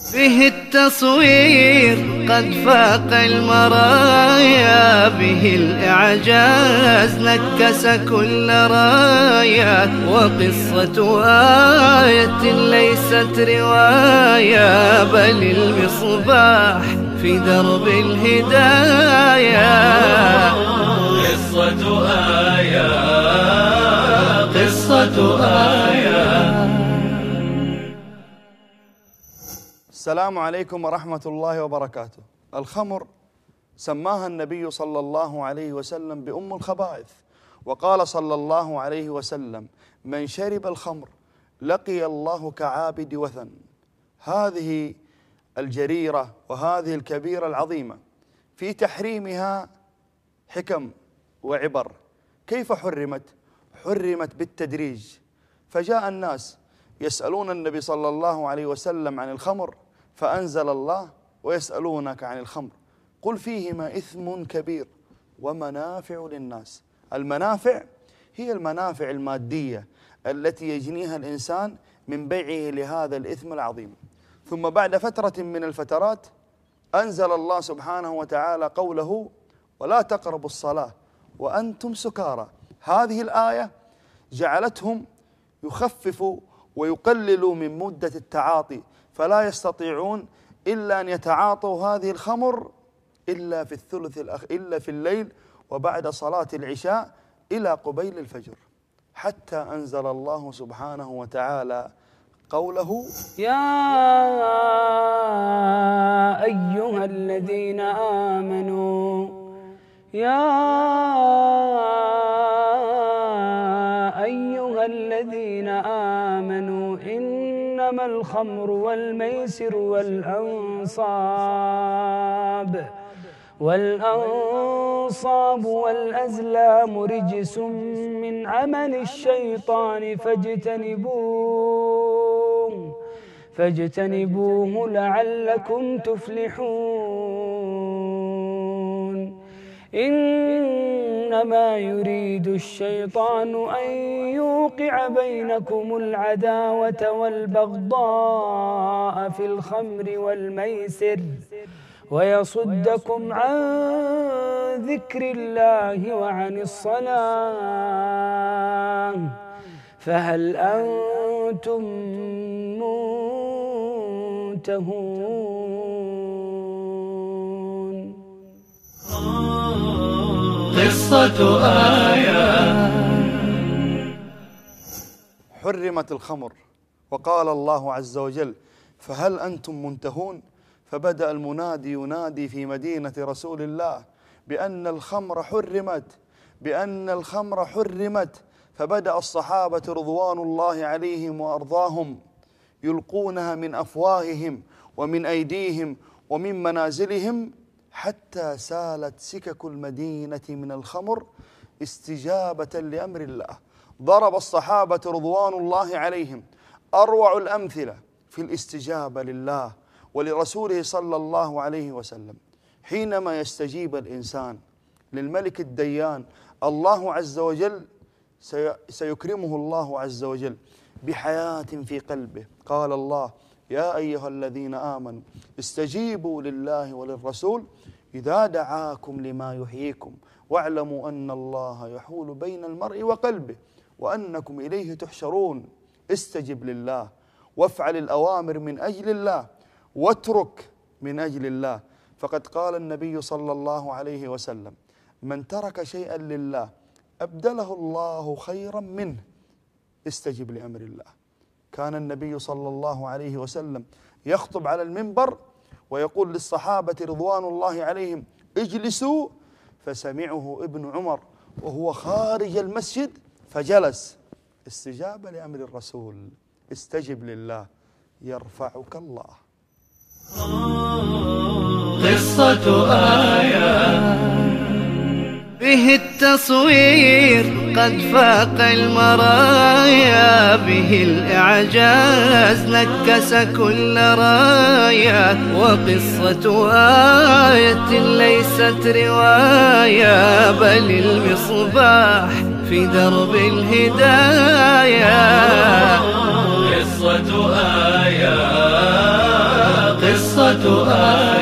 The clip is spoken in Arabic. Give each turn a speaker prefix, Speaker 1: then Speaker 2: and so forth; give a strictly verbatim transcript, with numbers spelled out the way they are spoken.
Speaker 1: به التصوير قد فاق المرايا، به الإعجاز نكس كل رايا، وقصة آية ليست رواية بل المصباح في درب الهدايا.
Speaker 2: قصة آية قصة آية.
Speaker 3: السلام عليكم ورحمة الله وبركاته. الخمر سماها النبي صلى الله عليه وسلم بأم الخبائث، وقال صلى الله عليه وسلم: من شرب الخمر لقي الله كعابد وثن. هذه الجريرة وهذه الكبيرة العظيمة في تحريمها حكم وعبر. كيف حرمت؟ حرمت بالتدريج، فجاء الناس يسألون النبي صلى الله عليه وسلم عن الخمر، فأنزل الله: ويسألونك عن الخمر قل فيهما إثم كبير ومنافع للناس. المنافع هي المنافع المادية التي يجنيها الإنسان من بيعه لهذا الإثم العظيم. ثم بعد فترة من الفترات أنزل الله سبحانه وتعالى قوله: ولا تقربوا الصلاة وأنتم سكارى. هذه الآية جعلتهم يخففوا ويقللوا من مدة التعاطي، فلا يستطيعون إلا أن يتعاطوا هذه الخمر إلا في الثلث الأخ إلا في الليل وبعد صلاة العشاء إلى قبيل الفجر، حتى أنزل الله سبحانه وتعالى قوله:
Speaker 4: يا أيها الذين آمنوا يا أيها الذين آمنوا إنما الخمر والميسر والأنصاب والأنصاب والأزلام رجس من عمل الشيطان فاجتنبوه فاجتنبوه لعلكم تفلحون. إنما يريد الشيطان أن يوقع بينكم العداوة والبغضاء في الخمر والميسر ويصدكم عن ذكر الله وعن الصلاة فهل أنتم منتهون؟
Speaker 2: قصة آية.
Speaker 3: حرمت الخمر، وقال الله عز وجل: فهل أنتم منتهون؟ فبدأ المنادي ينادي في مدينة رسول الله بأن الخمر حرمت بأن الخمر حرمت فبدأ الصحابة رضوان الله عليهم وأرضاهم يلقونها من أفواههم ومن أيديهم ومن منازلهم، حتى سالت سكك المدينة من الخمر استجابة لأمر الله. ضرب الصحابة رضوان الله عليهم أروع الأمثلة في الاستجابة لله ولرسوله صلى الله عليه وسلم. حينما يستجيب الإنسان للملك الديان، الله عز وجل سيكرمه الله عز وجل بحياة في قلبه. قال الله: يا أيها الذين آمنوا استجيبوا لله وللرسول إذا دعاكم لما يحييكم واعلموا أن الله يحول بين المرء وقلبه وأنكم إليه تحشرون. استجب لله وافعل الأوامر من أجل الله واترك من أجل الله. فقد قال النبي صلى الله عليه وسلم: من ترك شيئا لله أبدله الله خيرا منه. استجب لأمر الله. كان النبي صلى الله عليه وسلم يخطب على المنبر ويقول للصحابة رضوان الله عليهم: اجلسوا، فسمعه ابن عمر وهو خارج المسجد فجلس. استجاب لأمر الرسول. استجب لله يرفعك الله.
Speaker 2: قصة آية.
Speaker 1: به التصوير قد فاق المرايا، به الإعجاز نكس كل رايا، وقصة آية ليست رواية بل المصباح في درب الهدايا.
Speaker 2: قصة آية قصة آية